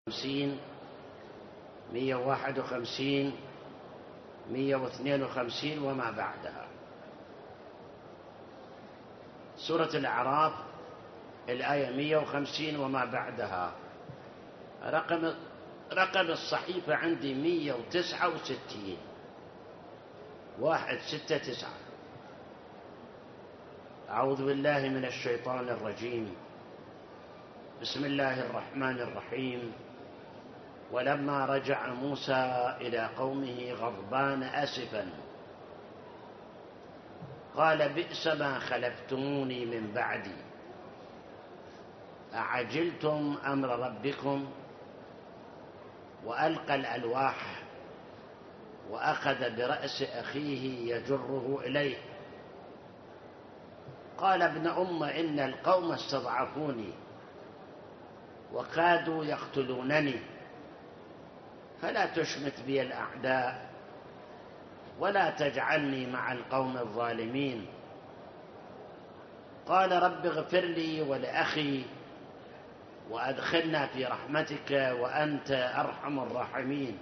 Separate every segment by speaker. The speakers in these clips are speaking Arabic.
Speaker 1: 151 152 وما بعدها. سورة الأعراف الآية 150 وما بعدها. رقم الصحيفة عندي 169 169. أعوذ بالله من الشيطان الرجيم. بسم الله الرحمن الرحيم. ولما رجع موسى إلى قومه غضبان أسفا قال بئس ما خلفتموني من بعدي أعجلتم أمر ربكم. وألقى الألواح وأخذ برأس أخيه يجره إليه قال ابن أم إن القوم استضعفوني وكادوا يقتلونني فلا تشمت بي الأعداء ولا تجعلني مع القوم الظالمين. قال رب اغفر لي ولأخي وأدخلنا في رحمتك وأنت أرحم الراحمين.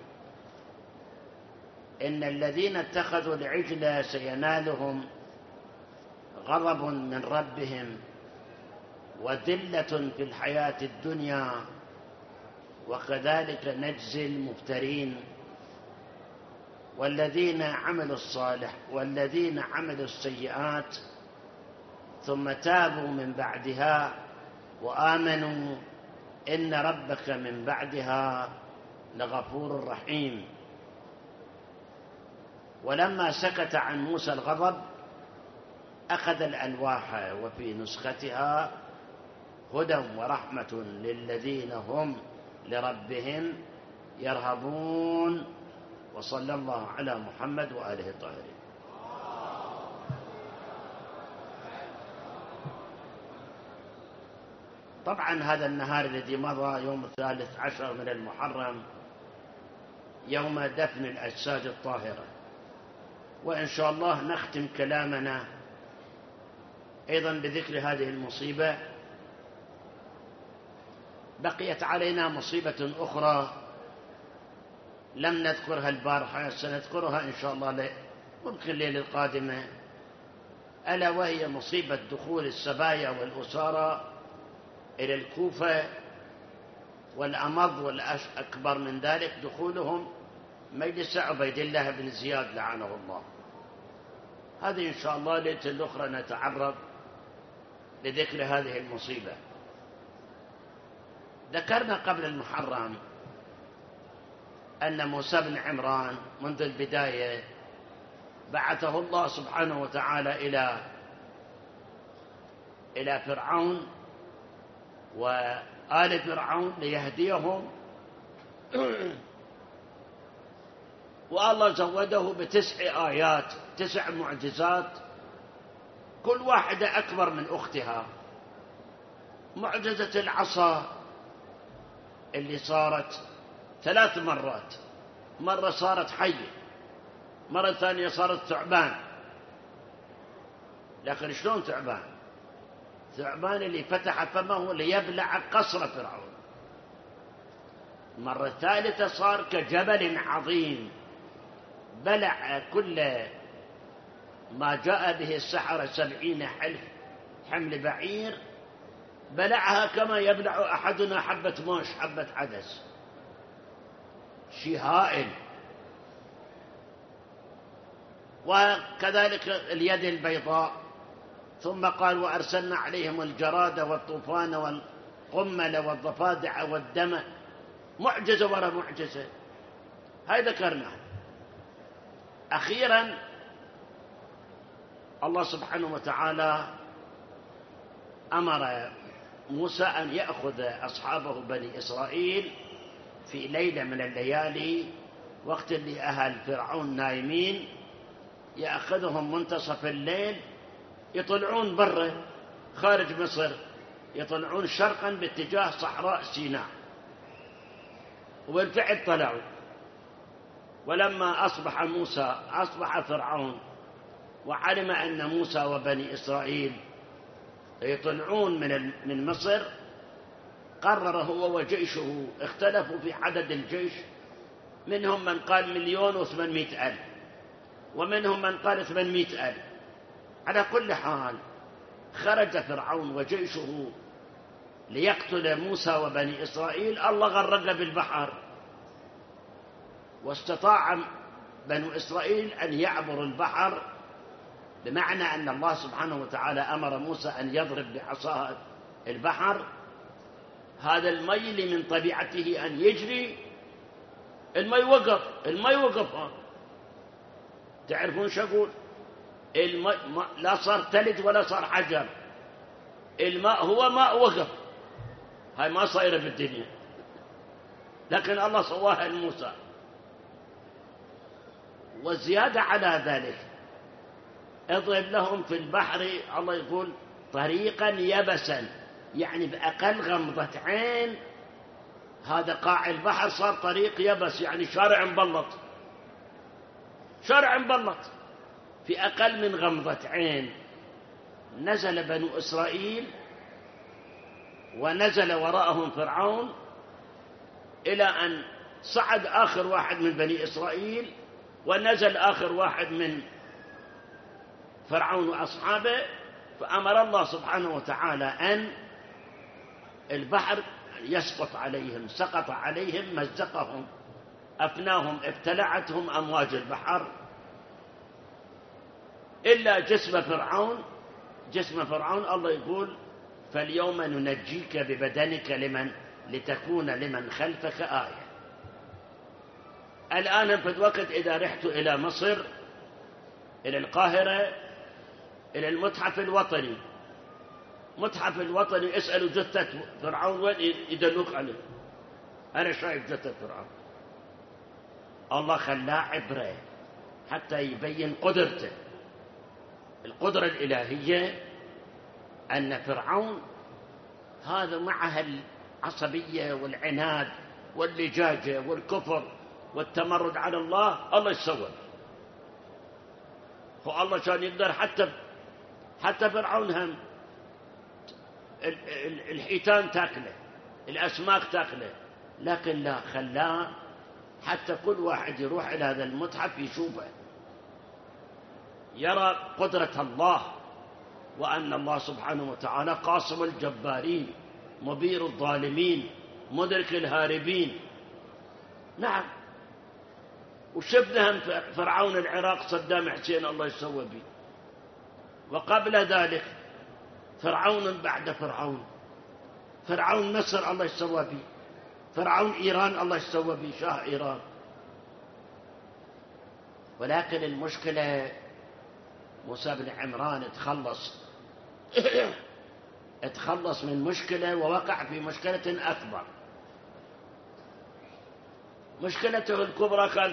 Speaker 1: إن الذين اتخذوا العجل سينالهم غضب من ربهم وذلة في الحياة الدنيا وكذلك نجزي المفترين. والذين عملوا السيئات ثم تابوا من بعدها وآمنوا إن ربك من بعدها لغفور رحيم. ولما سكت عن موسى الغضب أخذ الألواح وفي نسختها هدى ورحمة للذين هم لربهم يرهبون. وصلى الله على محمد وآله الطاهرين. طبعا هذا النهار الذي مضى يوم 13 من المحرم يوم دفن الأجساد الطاهرة، وإن شاء الله نختم كلامنا أيضا بذكر هذه المصيبة. بقيت علينا مصيبة أخرى لم نذكرها البارحة، سنذكرها إن شاء الله ممكن الليلة القادمة، ألا وهي مصيبة دخول السبايا والأسارى إلى الكوفة، والأمض والأكبر من ذلك دخولهم مجلس عبيد الله بن زياد لعنه الله. هذه إن شاء الله ليلة الأخرى نتعرض لذكر هذه المصيبة. ذكرنا قبل المحرم أن موسى بن عمران منذ البداية بعثه الله سبحانه وتعالى إلى فرعون وآل فرعون ليهديهم، والله زوده ب9 آيات 9 معجزات كل واحدة أكبر من أختها. معجزة العصا اللي صارت 3 مرات، مرة صارت حية، مرة ثانية صارت ثعبان. لكن شلون ثعبان؟ ثعبان اللي فتح فمه ليبلع قصر فرعون. مرة ثالثة صار كجبل عظيم بلع كل ما جاء به السحرة 70 حمل بعير، بلعها كما يبلع أحدنا حبة موش حبة عدس، شيء هائل. وكذلك اليد البيضاء. ثم قال وأرسلنا عليهم الجراد والطوفان والقمل والضفادع والدم، معجزة وراء معجزة. هاي ذكرناها. أخيرا الله سبحانه وتعالى أمر موسى أن يأخذ أصحابه بني إسرائيل في ليلة من الليالي وقت اللي أهل فرعون نايمين، يأخذهم منتصف الليل يطلعون برا خارج مصر، يطلعون شرقا باتجاه صحراء سيناء. وبالفعل طلعوا. ولما أصبح فرعون وعلم أن موسى وبني إسرائيل يطلعون من مصر، قرر هو وجيشه، اختلفوا في عدد الجيش، منهم من قال 1,800,000 ومنهم من قال 800,000. على كل حال خرج فرعون وجيشه ليقتل موسى وبني إسرائيل، الله غرق بالبحر، واستطاع بنو إسرائيل أن يعبروا البحر، بمعنى أن الله سبحانه وتعالى أمر موسى أن يضرب بعصاه البحر. هذا المي اللي من طبيعته أن يجري، المي وقف. تعرفون شو أقول؟ الماء لا صار ثلج ولا صار حجر، الماء هو ماء وقف. هاي ما صايرة في الدنيا، لكن الله سواها لموسى. وزيادة على ذلك اضرب لهم في البحر، الله يقول طريقا يبسا، يعني بأقل غمضة عين هذا قاع البحر صار طريق يبس، يعني شارع مبلط في أقل من غمضة عين. نزل بنو إسرائيل ونزل وراءهم فرعون، إلى أن صعد آخر واحد من بني إسرائيل ونزل آخر واحد من فرعون وأصحابه، فأمر الله سبحانه وتعالى أن البحر يسقط عليهم، سقط عليهم، مزقهم، أفناهم، ابتلعتهم أمواج البحر، إلا جسم فرعون. الله يقول فاليوم ننجيك ببدنك لتكون لمن خلفك آية. الآن في الوقت إذا رحت إلى مصر، إلى القاهرة، إلى المتحف الوطني، اسألوا جثة فرعون وين، يدلوك عليه. أنا شايف جثة فرعون. الله خلاه عبرة حتى يبين قدرته، القدرة الإلهية، أن فرعون هذا معها العصبية والعناد واللجاجة والكفر والتمرد على الله يسوى. فالله كان يقدر حتى فرعون هم الحيتان تاكله، الأسماك تاكله، لكن لا، خلاه حتى كل واحد يروح إلى هذا المتحف يشوفه، يرى قدرة الله، وأن الله سبحانه وتعالى قاصم الجبارين، مبير الظالمين، مدرك الهاربين. نعم. وشفنا فرعون العراق صدام حسين الله يسوى به، وقبل ذلك فرعون بعد فرعون مصر الله يسوى به، فرعون إيران الله يسوى به، شاه إيران. ولكن المشكلة موسى بن عمران اتخلص من مشكلة ووقع في مشكلة أكبر. مشكلته الكبرى كان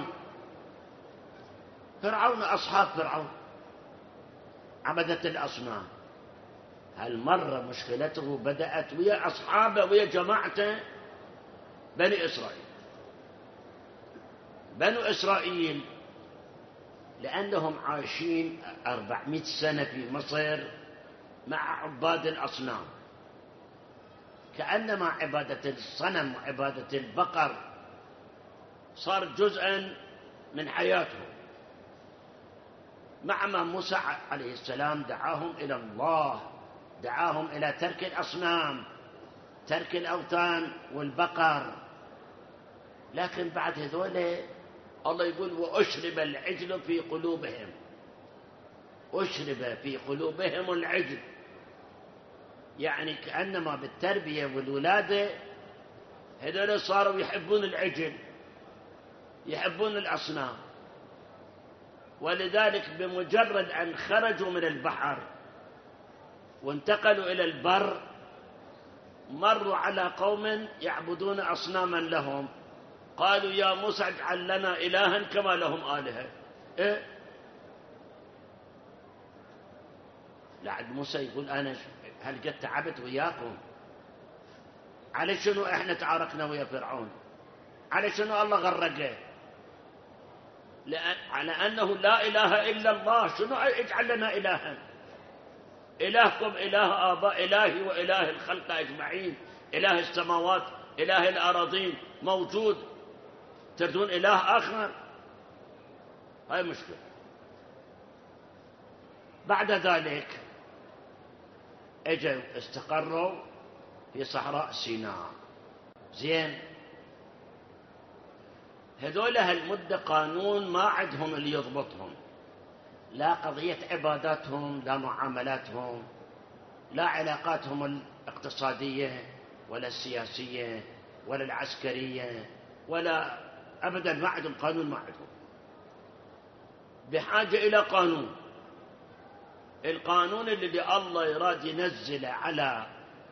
Speaker 1: فرعون أصحاب فرعون عبدة الأصنام. هالمرة مشكلته بدأت ويا أصحابه ويا جماعته بنو إسرائيل، لأنهم عايشين 400 سنة في مصر مع عباد الأصنام، كأنما عبادة الصنم وعبادة البقر صار جزءا من حياتهم. مع ما موسى عليه السلام دعاهم إلى الله، دعاهم إلى ترك الأصنام، ترك الأوثان والبقر، لكن بعد هذول الله يقول وأشرب العجل في قلوبهم، أشرب في قلوبهم العجل، يعني كأنما بالتربية والولادة هذول صاروا يحبون العجل، يحبون الأصنام. ولذلك بمجرد أن خرجوا من البحر وانتقلوا إلى البر، مروا على قوم يعبدون أصناما لهم، قالوا يا موسى اجعل لنا إلها كما لهم آلهة. لعد موسى يقول أنا هل قد تعبت وياكم؟ على شنو إحنا تعاركنا ويا فرعون؟ على شنو الله غرقه؟ على أنه لا إله إلا الله. شنو اجعل لنا إلها؟ إلهكم إله آباء إلهي وإله الخلق أجمعين، إله السماوات إله الأراضين موجود، تردون إله آخر؟ هاي مشكلة. بعد ذلك اجوا استقروا في صحراء سيناء. زين، هذول هالمدة قانون ما عندهم اللي يضبطهم، لا قضية عباداتهم، لا معاملاتهم، لا علاقاتهم الاقتصادية ولا السياسية ولا العسكرية، ولا أبدا ما عندهم قانون، ما عندهم. بحاجة إلى قانون. القانون اللي الله يراد ينزله على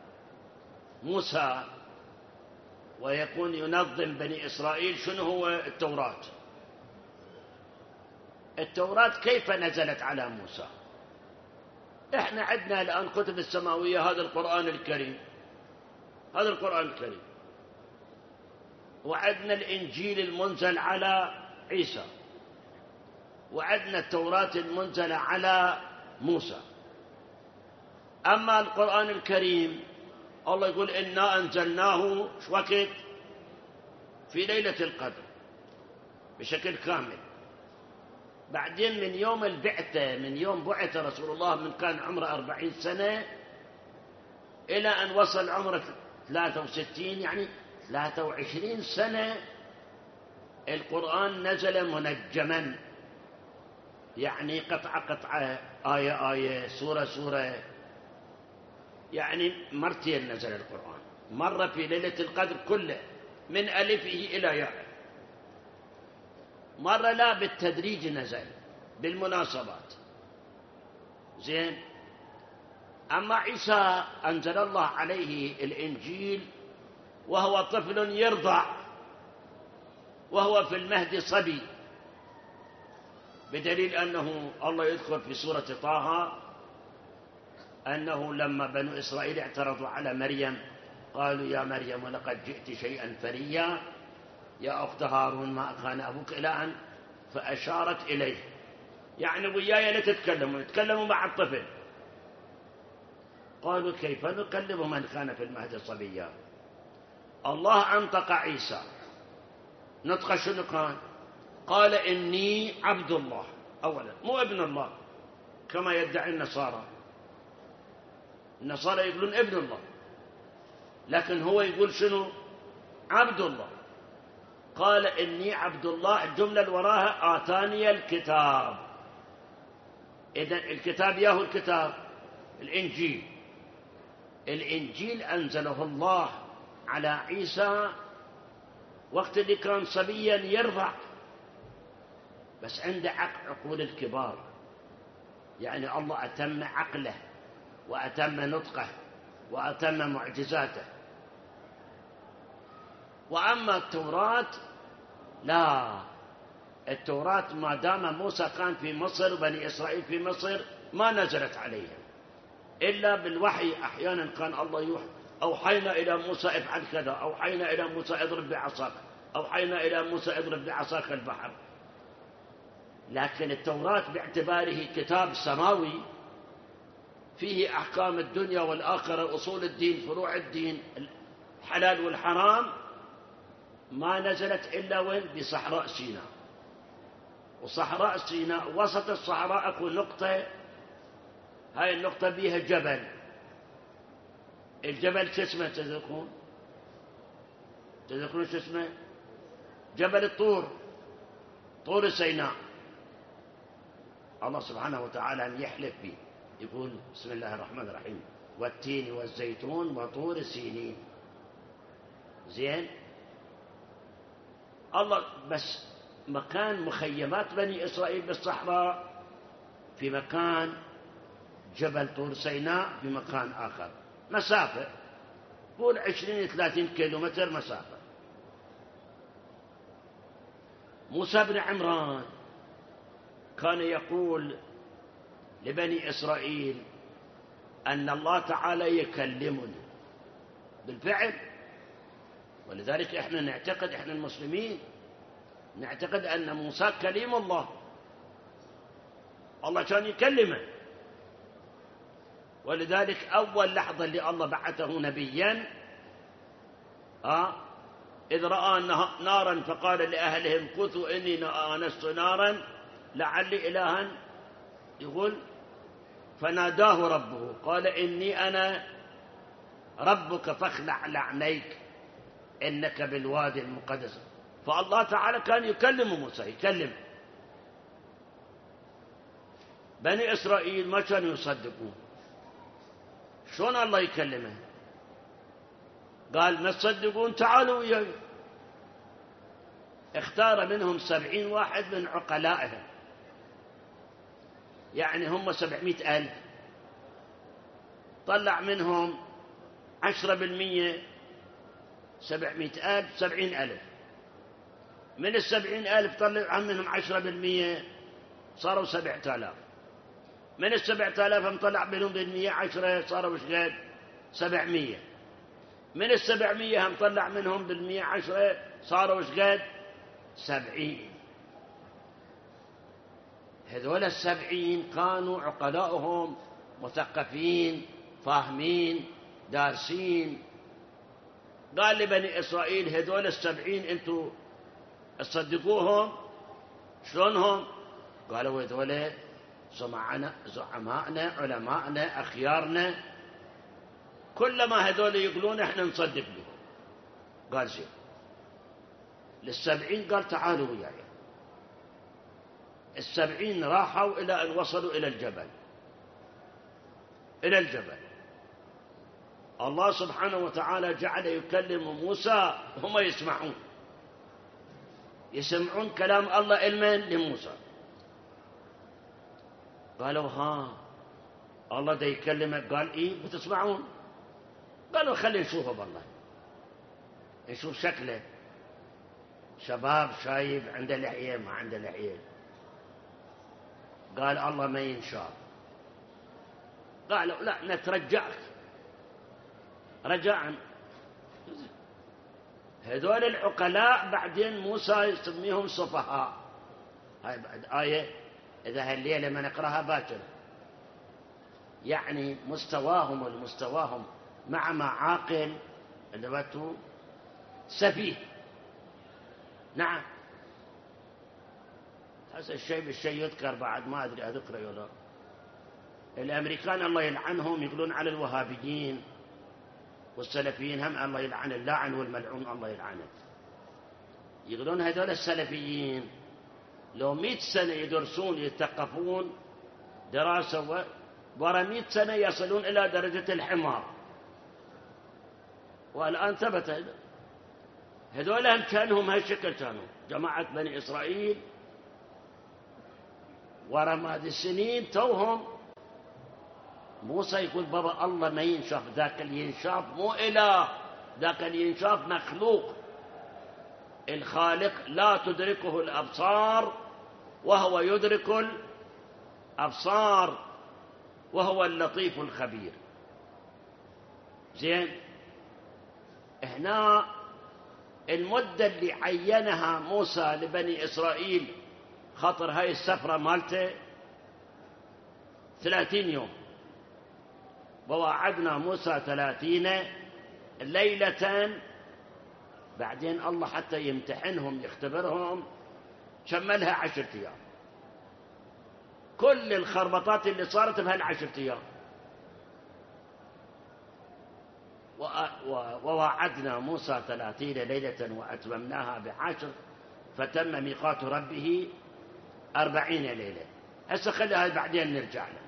Speaker 1: موسى ويكون ينظم بني إسرائيل شنو هو؟ التوراة. التوراة كيف نزلت على موسى؟ احنا عندنا الآن كتب السماوية، هذا القرآن الكريم، هذا القرآن الكريم، وعندنا الإنجيل المنزل على عيسى، وعندنا التوراة المنزلة على موسى. أما القرآن الكريم الله يقول إنا أنزلناه وقت في ليلة القدر بشكل كامل. بعدين من يوم البعثة، من يوم بعث رسول الله من كان عمره 40 سنة إلى أن وصل عمره 63، يعني 23 سنة القرآن نزل منجما، يعني قطعة قطعة، آية آية، سورة سورة. يعني مرتين نزل القرآن، مرة في ليلة القدر كله من ألفه إلى ياء، مرة لا بالتدريج نزل بالمناسبات. زين. أما عيسى أنزل الله عليه الإنجيل وهو طفل يرضع، وهو في المهد صبي، بدليل أنه الله يذكر في سورة طه أنه لما بنو إسرائيل اعترضوا على مريم قالوا يا مريم لقد جئت شيئا فريا، يا أخت هارون ما كان أبوك إلى أن، فأشارت إليه، يعني وياي لا تتكلموا مع الطفل. قالوا كيف نكلم من كان في المهد صبيا؟ الله أنطق عيسى، نطق شنو كان؟ قال إني عبد الله. أولا مو ابن الله كما يدعي النصارى، النصارى يقولون ابن الله، لكن هو يقول شنو؟ عبد الله. قال إني عبد الله، الجملة اللي وراها آتاني الكتاب. إذن الكتاب ياهو الكتاب الإنجيل. الإنجيل أنزله الله على عيسى وقت اللي كان صبيا يرضع، بس عنده عقول الكبار، يعني الله أتم عقله وأتم نطقه وأتم معجزاته. وأما التوراة لا، التوراة ما دام موسى كان في مصر وبني إسرائيل في مصر ما نزلت عليهم إلا بالوحي. أحيانا كان الله يوحي، أوحينا إلى موسى افعل كذا، أوحينا إلى موسى اضرب بعصاك، أوحينا إلى موسى اضرب بعصاك البحر. لكن التوراة باعتباره كتاب سماوي فيه أحكام الدنيا والآخرة، أصول الدين، فروع الدين، الحلال والحرام، ما نزلت إلا وين؟ بصحراء سيناء. وصحراء سيناء وسط الصحراء أكو نقطة، هاي النقطة بيها جبل. الجبل شو اسمه تذكرون؟ تذكرون شو اسمه؟ جبل الطور، طور سيناء. الله سبحانه وتعالى يحلف به، يقول بسم الله الرحمن الرحيم والتين والزيتون وطور سينين. زين. الله بس مكان مخيمات بني إسرائيل بالصحراء في مكان، جبل طور سيناء في مكان آخر، مسافة قول 20-30 كيلومتر مسافة. موسى بن عمران كان يقول لبني إسرائيل أن الله تعالى يكلمني بالفعل. ولذلك إحنا نعتقد، إحنا المسلمين نعتقد أن موسى كليم الله، الله كان يكلمه. ولذلك أول لحظة اللي الله بعثه نبيا
Speaker 2: إذ رأى نارا فقال لأهلهم كثوا إني آنست نارا لعلي إلها يقول فناداه ربه قال إني أنا ربك فاخلع لعنيك إنك بالوادي المقدس. فالله تعالى كان يكلم موسى، يكلم بني إسرائيل ما كانوا يصدقون. شلون الله يكلمه؟ قال ما تصدقون تعالوا وياي. اختار منهم 70 واحد من عقلائهم، يعني هم 700,000، طلع منهم 10%، 700,000 70,000. من 70,000 طلع منهم 10% صاروا 7,000. من 7,000 مطلع منهم بالمية 10 صاروا وش قد 700. من 700 مطلع منهم بالمية 10 صاروا وش قد 70. هذول 70 كانوا عقلاؤهم مثقفين فاهمين دارسين. قال لبني إسرائيل هذول 70 أنتوا تصدقوهم؟ شلونهم؟ قالوا هذول زعمائنا علماءنا أخيارنا، كلما هذول يقولون احنا نصدق بهم. قال زين. لل70 قال تعالوا وياي. 70 راحوا إلى أن وصلوا إلى الجبل. إلى الجبل الله سبحانه وتعالى جعل يكلم موسى، هم يسمعون كلام الله علما لموسى. قالوا الله دا يكلمك؟ قال إيه بتسمعون؟ قالوا خلي نشوفه بالله، نشوف شكله، شباب شايب عنده لحية ما عنده لحية. قال الله ما ينشاف. قالوا لا نترجعك. رجعا هذول العقلاء بعدين موسى يسميهم سفهاء. هاي بعد آية إذا هالليلة ما نقرأها باكر، يعني مستواهم والمستواهم مع ما عاقل اللي سفيه. نعم هذا الشيء بالشيء يذكر بعد، ما أدري أذكره ولا. الأمريكان الله يلعنهم يقولون على الوهابيين والسلفيين هم الله يلعن، اللاعن والملعون الله يلعنه. يقولون هذول السلفيين لو 100 سنة يدرسون يتثقفون دراسة ورا 100 سنة يصلون إلى درجة الحمار. والآن ثبت هذول هم كانهم هالشكل، كانوا جماعة بني إسرائيل ورا ما هذه السنين توهم. موسى يقول بابا الله ما ينشاف، ذاك اللي ينشاف مو إله، ذاك اللي ينشاف مخلوق. الخالق لا تدركه الأبصار وهو يدرك الأبصار وهو اللطيف الخبير. زين، هنا المدة اللي عينها موسى لبني إسرائيل خاطر هاي السفرة مالته 30 يوم. ووعدنا موسى 30 ليلة. بعدين الله حتى يمتحنهم يختبرهم شملها 10 أيام. كل الخربطات اللي صارت بهال10 أيام. ووعدنا موسى 30 ليلة وأتممناها ب10 فتم ميقات ربه 40 ليلة. هسه خليها بعدين نرجع له.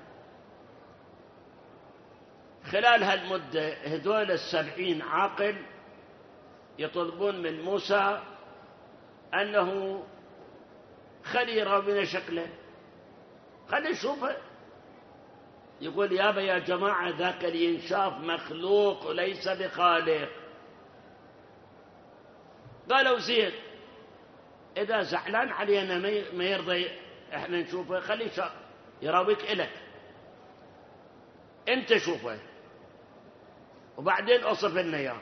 Speaker 2: خلال هالمدة هذول 70 عاقل يطلبون من موسى أنه خلي يراوينا شكله، خلي نشوفه. يقول يا جماعة ذاك اللي ينشاف مخلوق وليس بخالق. قالوا زين، إذا زعلان علينا ما يرضى إحنا نشوفه، خلي يراويك إلك أنت شوفه وبعدين أصف لنا إياه.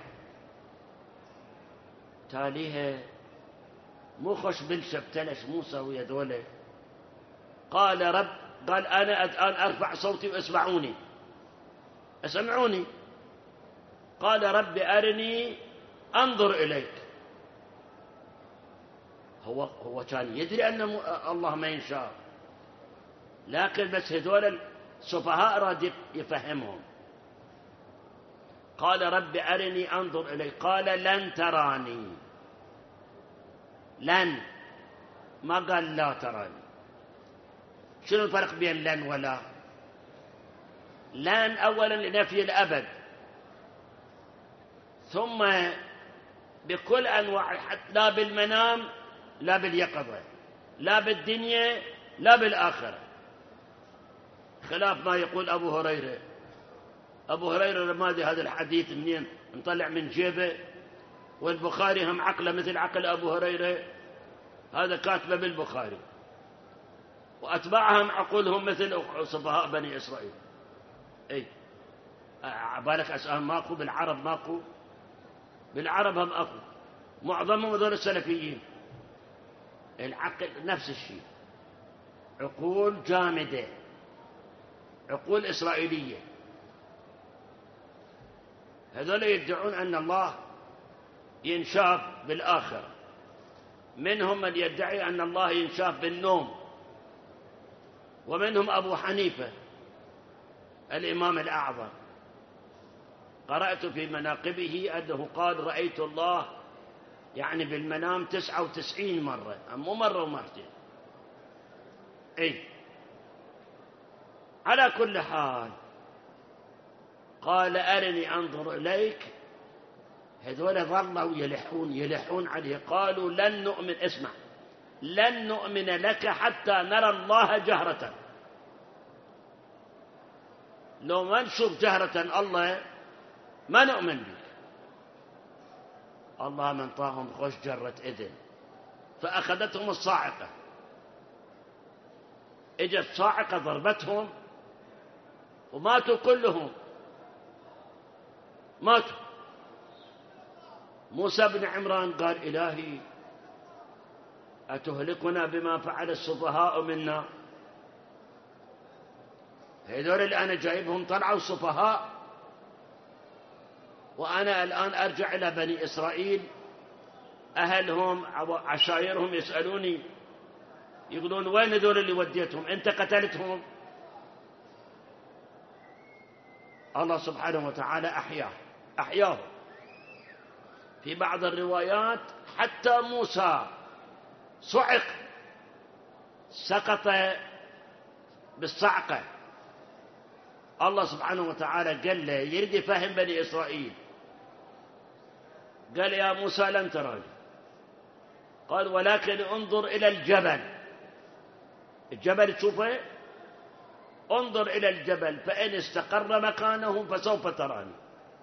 Speaker 2: تاليها مو خش بالشبتلش موسى ويا دولة. قال رب، قال أنا الآن أرفع صوتي واسمعوني، اسمعوني. قال رب أرني
Speaker 1: أنظر إليك. هو كان يدري أن الله ما ينشاف، لكن بس هذول السفهاء راد يفهمهم. قال رب أرني أنظر إليك. قال لن تراني. لن، ما قال لا تراني. شنو الفرق بين لن ولا؟ لن أولا لنفي الأبد، ثم بكل أنواع، لا بالمنام لا باليقظة، لا بالدنيا لا بالآخرة، خلاف ما يقول أبو هريرة. أبو هريرة ما أدري هذا الحديث منين نطلع من جيبه، والبخاري هم عقله مثل عقل أبو هريرة، هذا كاتبه بالبخاري، وأتباعهم عقولهم مثل سفهاء بني إسرائيل. أي عبالك أسأل ماكو بالعرب؟ ماكو بالعرب هم أكو، معظمهم هذول السلفيين. العقل نفس الشيء، عقول جامدة، عقول إسرائيلية. هذول يدعون أن الله ينشاف بالآخرة. منهم من يدعي أن الله ينشاف بالنوم، ومنهم أبو حنيفة الإمام الأعظم، قرأت في مناقبه أنه قال رأيت الله يعني بالمنام 99 مرة، مو مرة ومرتين. أي على كل حال قال أرني أنظر إليك. هذول ظلوا يلحون عليه. قالوا لن نؤمن، اسمع، لن نؤمن لك حتى نرى الله جهرة. لو ما نشوف جهرة الله ما نؤمن بك. الله من طاهم خوش جرة إذن، فأخذتهم الصاعقة. اجت صاعقة ضربتهم وماتوا كلهم، ماتوا. موسى بن عمران قال إلهي أتهلكنا بما فعل السفهاء منا؟ هذول اللي أنا جايبهم طلعوا سفهاء، وأنا الآن أرجع إلى بني إسرائيل، أهلهم عشائرهم يسألوني يقولون وين هذول اللي وديتهم؟ أنت قتلتهم؟ الله سبحانه وتعالى أحياه. في بعض الروايات حتى موسى صعق، سقط بالصعقة. الله سبحانه وتعالى قال له يريد يفهم بني إسرائيل، قال يا موسى لن تراني. قال ولكن انظر إلى الجبل. الجبل تشوفه، انظر إلى الجبل فإن استقر مكانه فسوف تراني.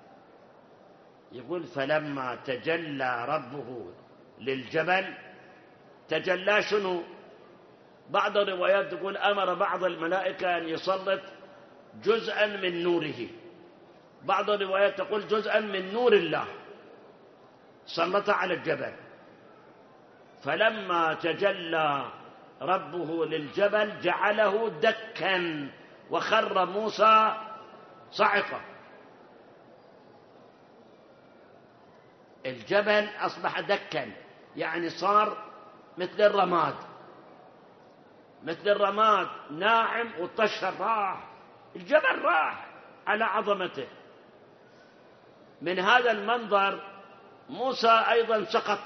Speaker 1: يقول فلما تجلى ربه للجبل، تجلى شنو؟ بعض الروايات تقول أمر بعض الملائكة أن يسلط جزءا من نوره، بعض الروايات تقول جزءا من نور الله سلط على الجبل. فلما تجلى ربه للجبل جعله دكا وخر موسى صعقا. الجبل أصبح دكا، يعني صار مثل الرماد، مثل الرماد ناعم، والطشر راح، الجبل راح على عظمته. من هذا المنظر موسى أيضا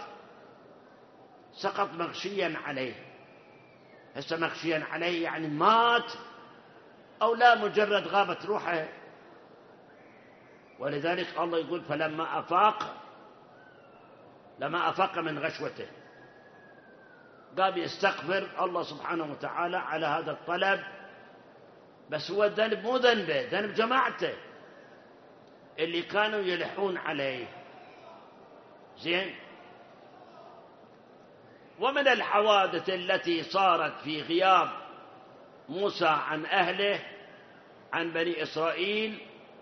Speaker 1: سقط مغشيا عليه. هسه مغشيا عليه يعني مات أو لا، مجرد غابت روحه. ولذلك الله يقول فلما أفاق من غشوته قام يستغفر الله سبحانه وتعالى على هذا الطلب. بس هو الذنب مو ذنبه، ذنب جماعته اللي كانوا يلحون عليه. زين. ومن الحوادث التي صارت في غياب موسى عن أهله، عن بني إسرائيل،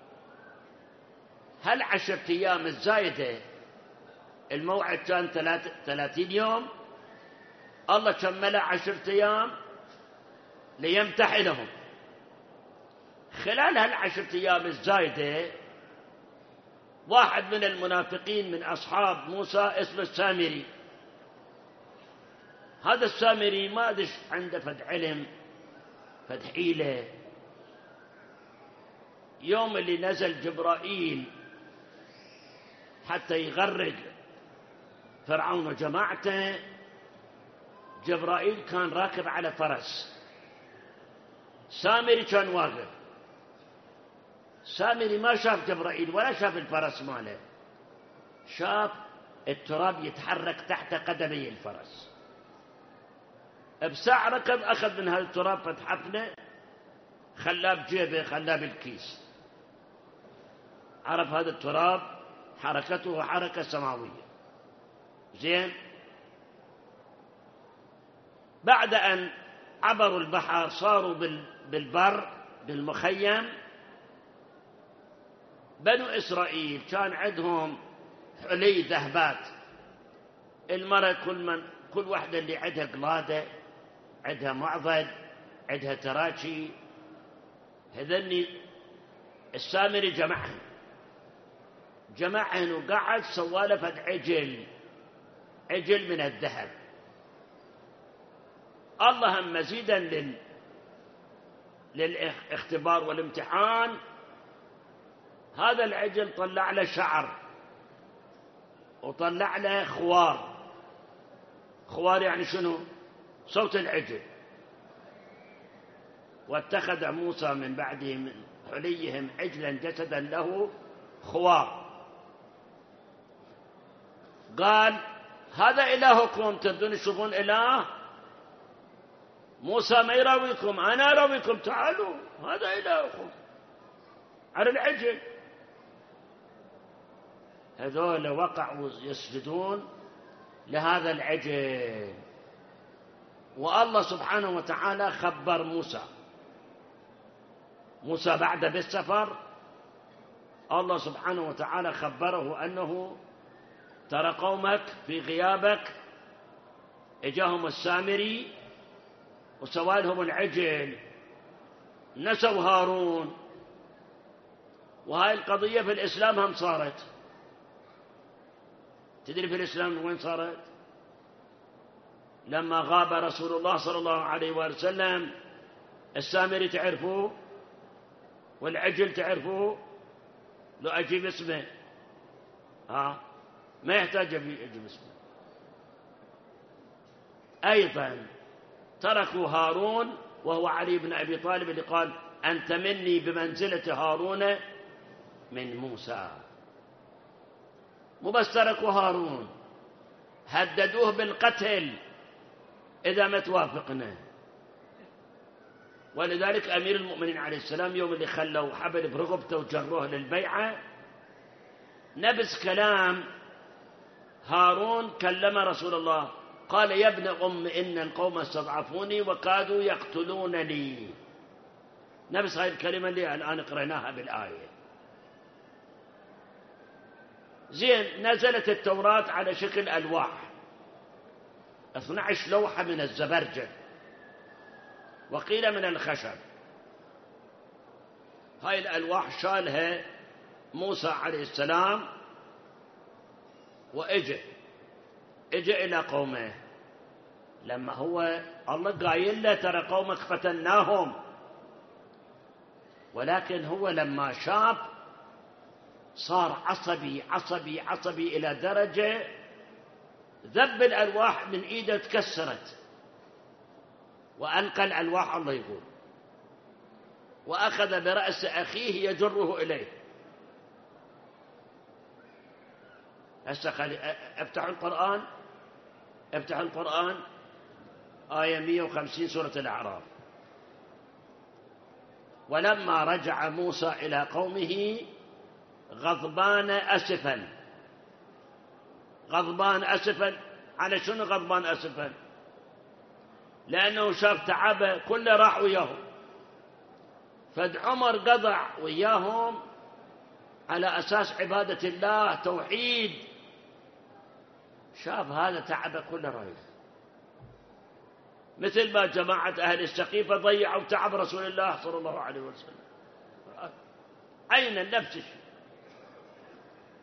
Speaker 1: هل 10 أيام الزايدة الموعد كان 30 يوم، الله كمل 10 أيام ليمتحنهم. خلال هال10 أيام الزايدة واحد من المنافقين من أصحاب موسى اسمه السامري. هذا السامري ما أدري عنده فد علم فد حيلة. يوم اللي نزل جبرائيل حتى يغرق فرعون وجماعته، جبرائيل كان راكب على فرس، سامري كان واقف. سامري ما شاف جبرائيل ولا شاف الفرس ماله، شاف التراب يتحرك تحت قدمي الفرس. بساعة ركض أخذ من هذا التراب فتحفنه، خلاه بجيبه، خلاه بالكيس. عرف هذا التراب حركته حركة سماوية. زين، بعد أن عبروا البحر صاروا بالبر بالمخيم. بنو إسرائيل كان عندهم حلي ذهبات. المرأة كل واحدة اللي عندها قلادة، عندها معضد، عندها تراشي. هذني السامري جمعهن وقعد سوى فد عجل من الذهب. الله مزيدا للاختبار والامتحان، هذا العجل طلع له شعر وطلع له خوار يعني شنو؟ صوت العجل. واتخذ موسى من بعده من حليهم عجلا جسدا له خوار. قال هذا إلهكم، تردون تشوفون إله؟ موسى ما يراويكم، أنا أراويكم، تعالوا هذا إلهكم على العجل. هذول وقعوا يسجدون لهذا العجل. والله سبحانه وتعالى خبر موسى بعد بالسفر، الله سبحانه وتعالى خبره أنه ترى قومك في غيابك اجاهم السامري وسوى لهم العجل، نسوا هارون. وهاي القضية في الإسلام هم صارت. تدري في الإسلام وين صارت؟ لما غاب رسول الله صلى الله عليه وسلم، السامري تعرفوه والعجل تعرفوه؟ لو أجيب اسمه ما يحتاج أجيب اسمه. أيضا تركوا هارون وهو علي بن أبي طالب اللي قال أنت مني بمنزلة هارون من موسى. مو بس تركوا هارون، هددوه بالقتل إذا ما توافقنا. ولذلك أمير المؤمنين عليه السلام يوم اللي خلوا حبل برقبته وجروه للبيعة، نبذ كلام هارون كلم رسول الله، قال يا ابن أم إن القوم استضعفوني وكادوا يقتلونني. نفس هذه الكلمة اللي الآن قرأناها بالآية. زين، نزلت التوراة على شكل ألواح، 12 لوحة من الزبرجد وقيل من الخشب. هاي الألواح شالها موسى عليه السلام وإجا إلى قومه. لما هو الله قايل له ترى قومك فتناهم، ولكن هو لما شاف صار عصبي إلى درجة ذب الألواح من إيده تكسرت وألقى الألواح، الله يقول، وأخذ برأس أخيه يجره إليه. افتحوا القرآن آية 150 سورة الأعراف. ولما رجع موسى إلى قومه غضبان أسفا. على شنو غضبان أسفا؟ لأنه شاف تعبه كله راح وياهم، فد عمر قضع وياهم على أساس عبادة الله توحيد. شاف هذا تعبه كله رايح، مثل ما جماعة أهل السقيفة ضيعوا تعب رسول الله صلى الله عليه وسلم. عينا نفس الشيء.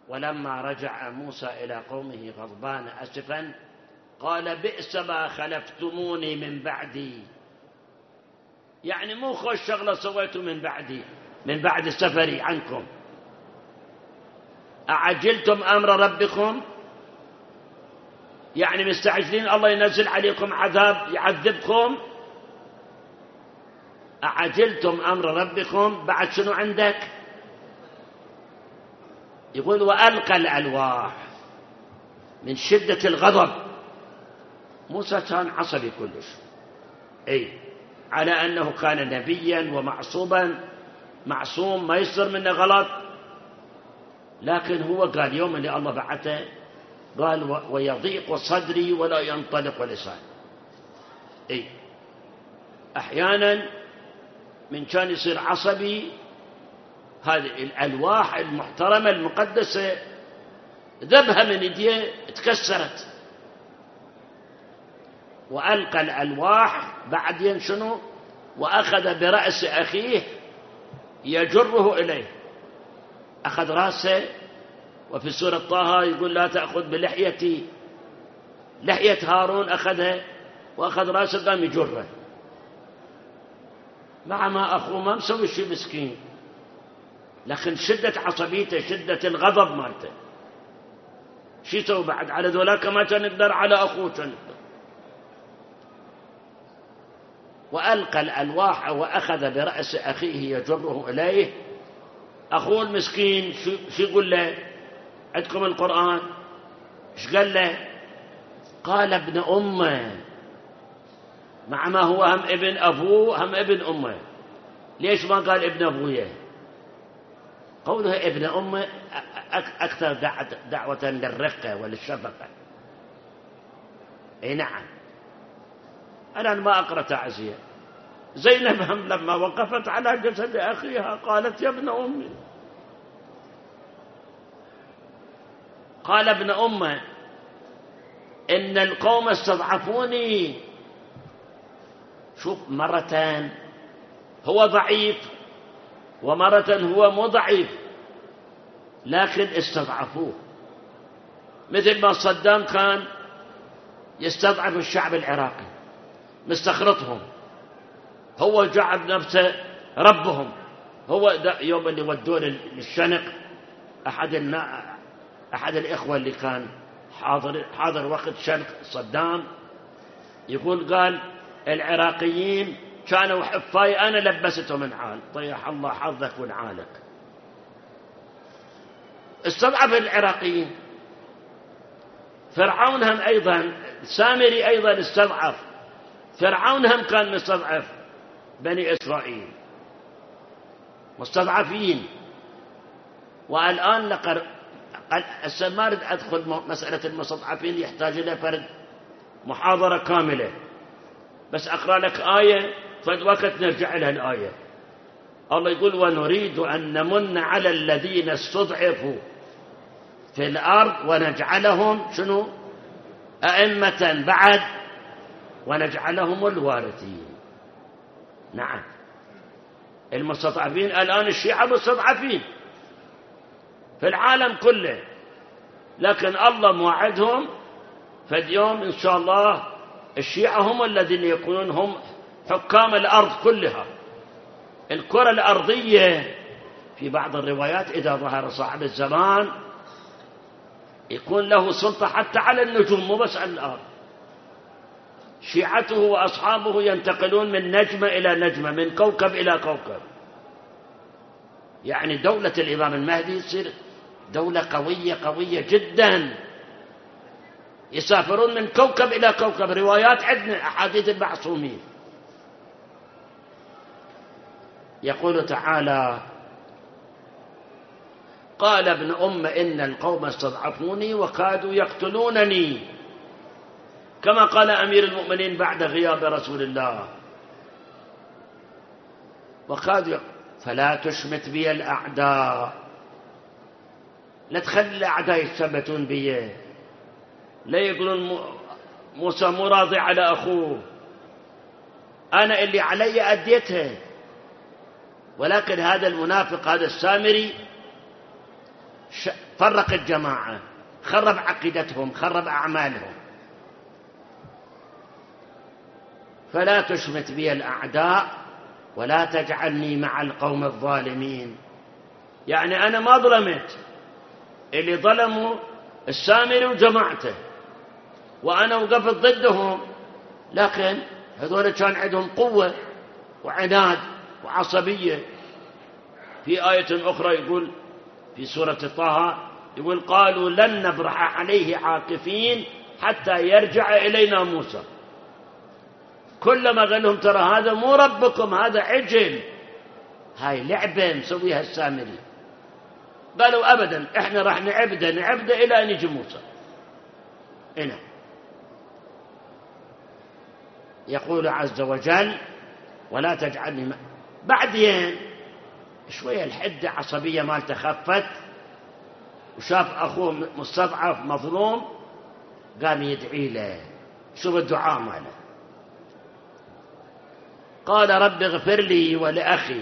Speaker 1: ولما رجع موسى إلى قومه غضبان أسفا قال بئس ما خلفتموني من بعدي، يعني مو خوش شغلة سويتوا من بعدي، من بعد سفري عنكم. أعجلتم أمر ربكم، يعني مستعجلين الله ينزل عليكم عذاب يعذبكم. أعجلتم أمر ربكم، بعد شنو عندك؟ يقول وألقى الألواح من شدة الغضب. موسى كان عصبي كلش، على أنه كان نبيا ومعصوما، معصوم ما يصير منه غلط، لكن هو قال يوم اللي الله بعثه قال ويضيق صدري ولا ينطلق لساني. أحيانا من كان يصير عصبي هذه الألواح المحترمة المقدسة ذبها من يديه تكسرت. وألقى الألواح بعدين شنو؟ وأخذ برأس أخيه يجره إليه، أخذ رأسه. وفي سورة طه يقول لا تأخذ بلحيتي، لحية هارون أخذها وأخذ رأسه قام يجره، مع ما أخوه ما مسوي شيء مسكين، لكن شدة عصبيته شدة الغضب مالته شي سوى بعد على ذولاك ما كان يقدر على أخوه كان يقدر. وألقى الألواح وأخذ برأس أخيه يجره إليه. أخوه المسكين شو يقول له؟ عندكم القرآن ايش قال له؟ قال ابن أمه، مع ما هو هم ابن أبوه هم ابن أمه. ليش ما قال ابن أبويه؟ قوله ابن أمه أكثر دعوة للرقة وللشفقة. نعم، أنا ما أقرأ تعزية. زينب هم لما وقفت على جسد أخيها قالت يا ابن أمي، قال ابن أمه إن القوم استضعفوني. شوف، مرتان هو ضعيف ومرة هو مو ضعيف، لكن استضعفوه، مثل ما صدام كان يستضعف الشعب العراقي مستخرطهم، هو جعل نفسه ربهم. هو يوم اللي ودوه للشنق أحد الإخوة اللي كان حاضر وقت شنق صدام يقول قال العراقيين كانوا حفاي أنا لبستهم نعال، طيح الله حظك ونعالك. استضعف العراقيين. فرعون هم أيضا، سامري أيضا استضعف. فرعون هم كان مستضعف بني إسرائيل، مستضعفين. والآن ما أريد أدخل مسألة المستضعفين، يحتاج إلى فرد محاضرة كاملة، بس أقرأ لك آية فد وقت نرجع لها الآية. الله يقول ونريد أن نمن على الذين استضعفوا في الأرض ونجعلهم شنو؟ أئمة بعد ونجعلهم الوارثين. نعم، المستضعفين الآن الشيعة مستضعفين في العالم كله، لكن الله موعدهم فاليوم إن شاء الله الشيعة هم الذين يكونون هم حكام الأرض كلها. الكرة الأرضية في بعض الروايات إذا ظهر صاحب الزمان يكون له سلطة حتى على النجوم، مو بس على الأرض. شيعته وأصحابه ينتقلون من نجمة إلى نجمة، من كوكب إلى كوكب. يعني دولة الإمام المهدي تصير دولة قوية جدا، يسافرون من كوكب إلى كوكب. روايات عندنا أحاديث المعصومين. يقول تعالى قال ابن أم إن القوم استضعفوني وكادوا يقتلونني، كما قال أمير المؤمنين بعد غياب رسول الله وكادوا فلا تشمت بي الأعداء، لا تخلي الأعداء يتثبتون بي، لا يقولون موسى مو راضي على أخوه، أنا اللي علي أديتها. ولكن هذا المنافق هذا السامري فرق الجماعة، خرب عقيدتهم، خرب أعمالهم. فلا تشمت بي الأعداء ولا تجعلني مع القوم الظالمين. يعني أنا ما ظلمت، اللي ظلموا السامري وجماعته، وأنا وقفت ضدهم، لكن هذول كان عندهم قوة وعناد وعصبية. في آية أخرى يقول في سورة طه، يقول قالوا لن نبرح عليه عاكفين حتى يرجع إلينا موسى. كلما قال لهم ترى هذا مو ربكم، هذا عجل، هاي لعبة مسويها السامري، قالوا أبدا إحنا راح نعبده إلى أن يجي موسى. هنا يقول عز وجل ولا تجعلني بعدين شوية الحدة عصبية مالته خفت، وشاف أخوه مستضعف مظلوم، قام يدعي له. شوف الدعاء ماله، قال رب اغفر لي ولأخي.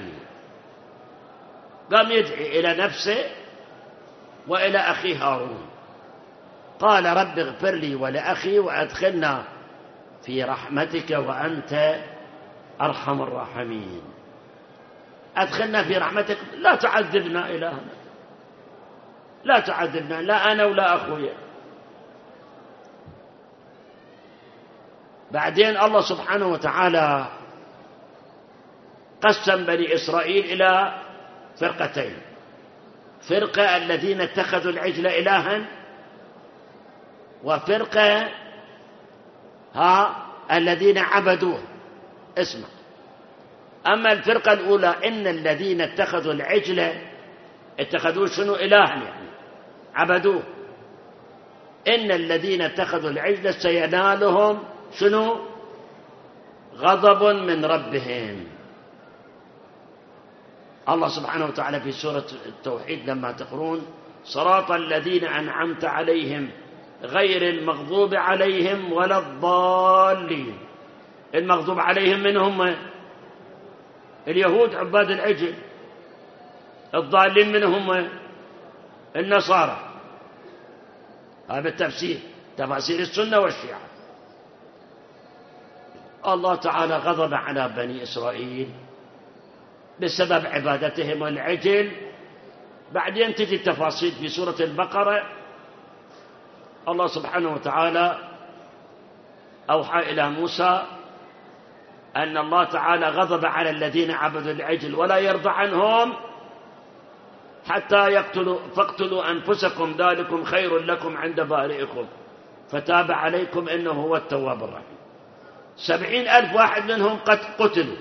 Speaker 1: قام يدعي إلى نفسه وإلى أخيه هارون. قال رب اغفر لي ولأخي وأدخلنا في رحمتك وأنت أرحم الراحمين. أدخلنا في رحمتك، لا تعذبنا إلهنا، لا تعذبنا، لا أنا ولا أخويا. بعدين الله سبحانه وتعالى قسم بني إسرائيل إلى فرقتين: فرقة الذين اتخذوا العجل إلها، وفرقة الذين عبدوه. اسمع، أما الفرقة الأولى إن الذين اتخذوا العجل اتخذوه شنو؟ إلها، يعني عبدوه. إن الذين اتخذوا العجل سينالهم شنو؟ غضب من ربهم. الله سبحانه وتعالى في سورة التوحيد لما تقرون صراط الذين أنعمت عليهم غير المغضوب عليهم ولا الضالين. المغضوب عليهم من هم؟ اليهود عباد العجل. الضالين من هم؟ النصارى. هذا التفسير، تفاسير السنة والشيعة. الله تعالى غضب على بني إسرائيل بسبب عبادتهم العجل. بعدين تجي التفاصيل في سورة البقرة. الله سبحانه وتعالى أوحى إلى موسى أن الله تعالى غضب على الذين عبدوا العجل ولا يرضى عنهم حتى فاقتلوا أنفسكم ذلكم خير لكم عند بارئكم فتاب عليكم إنه هو التواب الرحيم. 70,000 واحد منهم قد قتلوا،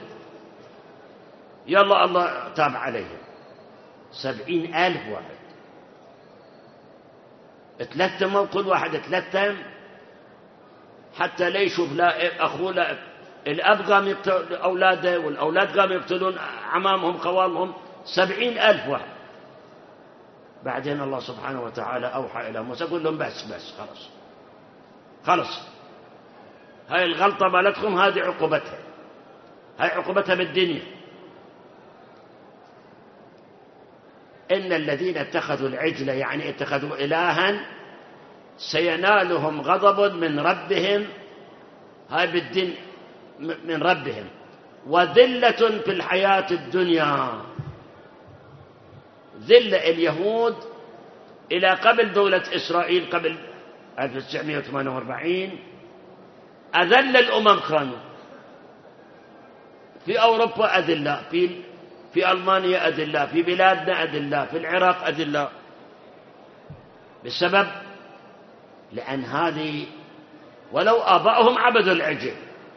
Speaker 1: يلا الله تاب عليهم. 70,000 واحد، اتلتموا، كل واحد اتلتم حتى لا يشوف لا أخوه لا الأب قام يقتل أولاده، والأولاد قام يقتلون عمامهم خوالهم. 70,000 واحد. بعدين الله سبحانه وتعالى أوحى إلى موسى قل لهم بس خلص، هاي الغلطة مالتكم، هذه عقوبتها، هاي عقوبتها بالدنيا. إن الذين اتخذوا العجل يعني اتخذوا إلها سينالهم غضب من ربهم، هاي بالدين من ربهم، وذلة في الحياة الدنيا. ذل اليهود إلى قبل دولة إسرائيل قبل 1948 أذل الأمم، كانوا في أوروبا أذلاء، في ألمانيا أذلاء، في بلادنا أذلاء، في العراق أذلاء. بسبب لأن هذه ولو آبائهم عبدوا العجل،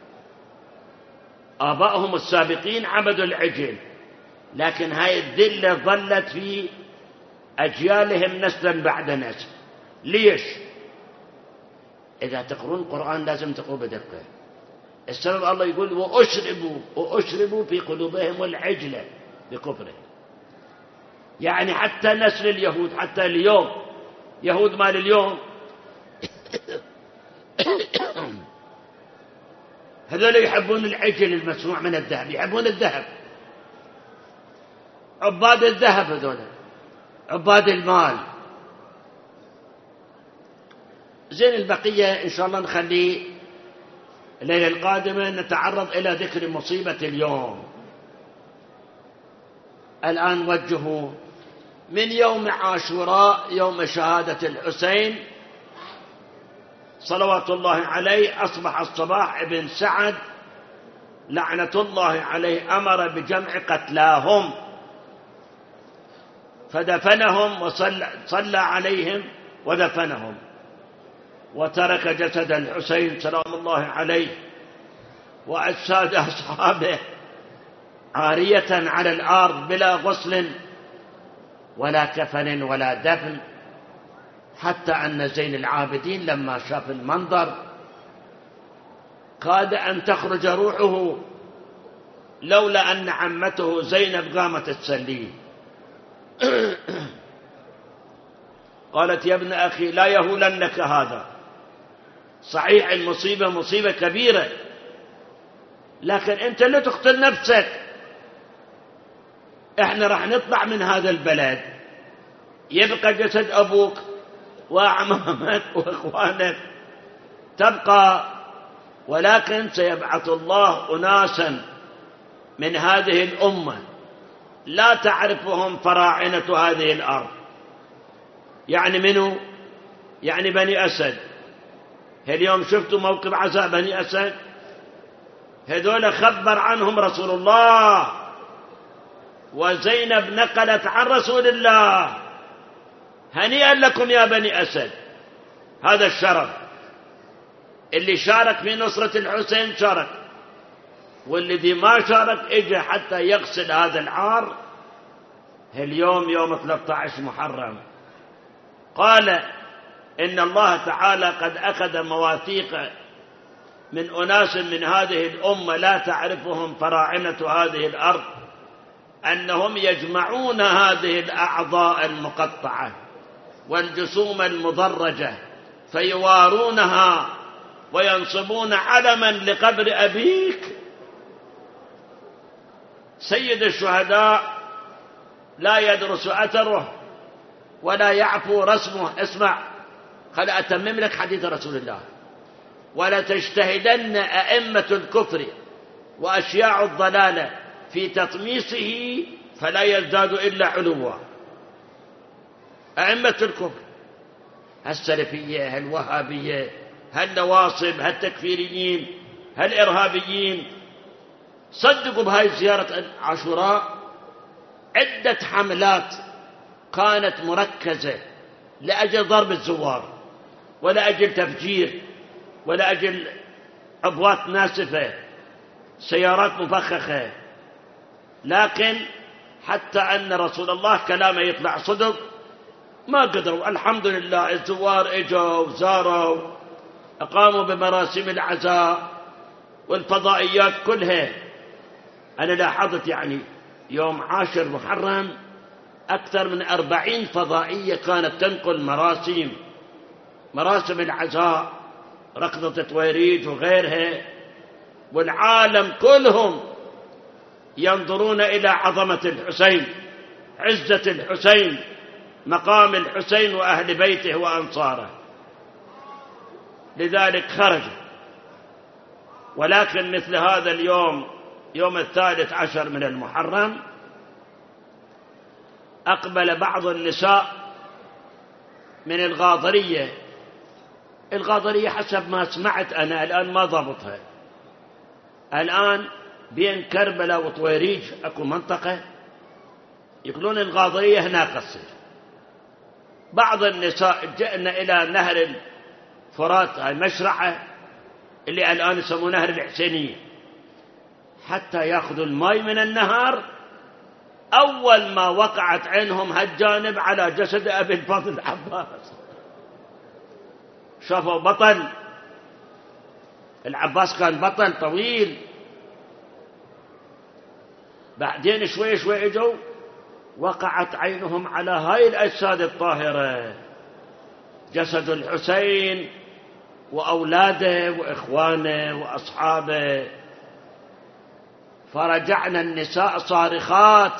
Speaker 1: آبائهم السابقين عبدوا العجل، لكن هاي الذلة ظلت في أجيالهم نسلا بعد نسل. ليش؟ إذا تقرون القرآن لازم تقروا بدقة. السبب الله يقول وأشربوا في قلوبهم العجلة بكفرهم. يعني حتى نسل اليهود، حتى اليوم يهود مال اليوم هذول يحبون العجل المصنوع من الذهب، يحبون الذهب، عباد الذهب، هذول عباد المال. زين البقية إن شاء الله نخليه الليلة القادمة نتعرض إلى ذكر مصيبة اليوم. الآن وجهوا من يوم عاشوراء يوم شهادة الحسين صلوات الله عليه أصبح الصباح ابن سعد لعنة الله عليه أمر بجمع قتلاهم فدفنهم وصلى عليهم ودفنهم، وترك جسد الحسين سلام الله عليه وأجساد أصحابه عارية على الأرض بلا غسل ولا كفن ولا دفن، حتى أن زين العابدين لما شاف المنظر كاد أن تخرج روحه لولا أن عمته زينب قامت تسليه. قالت: يا ابن أخي لا يهولنك هذا، صحيح المصيبة مصيبة كبيرة، لكن أنت لا تقتل نفسك، احنا راح نطلع من هذا البلد، يبقى جسد أبوك وأعمامك وإخوانك تبقى، ولكن سيبعث الله أناسا من هذه الأمة لا تعرفهم فراعنة هذه الأرض. يعني منو؟ يعني بني أسد. اليوم شفتوا موقف عزاء بني أسد؟ هذول خبر عنهم رسول الله، وزينب نقلت عن رسول الله. هنيئا لكم يا بني أسد، هذا الشرف. اللي شارك في نصرة الحسين شارك، والذي ما شارك اجى حتى يغسل هذا العار. اليوم يوم 13 محرم قال إن الله تعالى قد أخذ مواثيق من أناس من هذه الأمة لا تعرفهم فراعنة هذه الأرض، أنهم يجمعون هذه الأعضاء المقطعة والجسوم المضرجة فيوارونها وينصبون علما لقبر أبيك سيد الشهداء لا يدرس أثره ولا يعفو رسمه. اسمع، خل أتمم لك حديث رسول الله: ولا تجتهدن أئمة الكفر وأشياع الضلالة في تطميسه فلا يزداد إلا علوا. أئمة الكفر، هالسلفية، هالوهابية، هالنواصب، هالتكفيريين، هالإرهابيين، صدقوا بهاي زيارة عاشوراء عدة حملات كانت مركزة لأجل ضرب الزوار، ولأجل تفجير، ولأجل أبوات ناسفة، سيارات مفخخة، لكن حتى أن رسول الله كلامه يطلع صدق ما قدروا. الحمد لله الزوار اجوا زاروا، أقاموا بمراسم العزاء والفضائيات كلها. أنا لاحظت يعني يوم 10 محرم أكثر من 40 فضائية كانت تنقل مراسم العزاء، ركضة تويريج وغيرها، والعالم كلهم ينظرون إلى عظمة الحسين، عزة الحسين، مقام الحسين وأهل بيته وأنصاره، لذلك خرجوا. ولكن مثل هذا اليوم، يوم 13 من المحرم، أقبل بعض النساء من الغاضرية حسب ما سمعت أنا، الآن ما ضبطها، الآن بين كربلاء وطويريج أكو منطقة يقولون الغاضرية هناك الصير. بعض النساء جئنا إلى نهر الفرات، هاي مشرعة اللي الآن يسمونه نهر الحسينية، حتى يأخذوا الماء من النهر. أول ما وقعت عينهم هالجانب على جسد أبي الفضل العباس، شافوا بطل، العباس كان بطل طويل. بعدين شوي شوي اجوا وقعت عينهم على هاي الأجساد الطاهرة، جسد الحسين وأولاده وإخوانه وأصحابه. فرجعنا النساء صارخات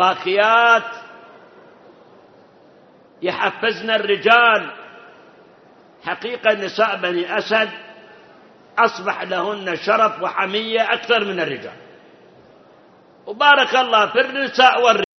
Speaker 1: باكيات، يحفزن الرجال حقيقة نساء بني أسد أصبح لهن شرف وحمية أكثر من الرجال، وبارك الله في النساء والرجال.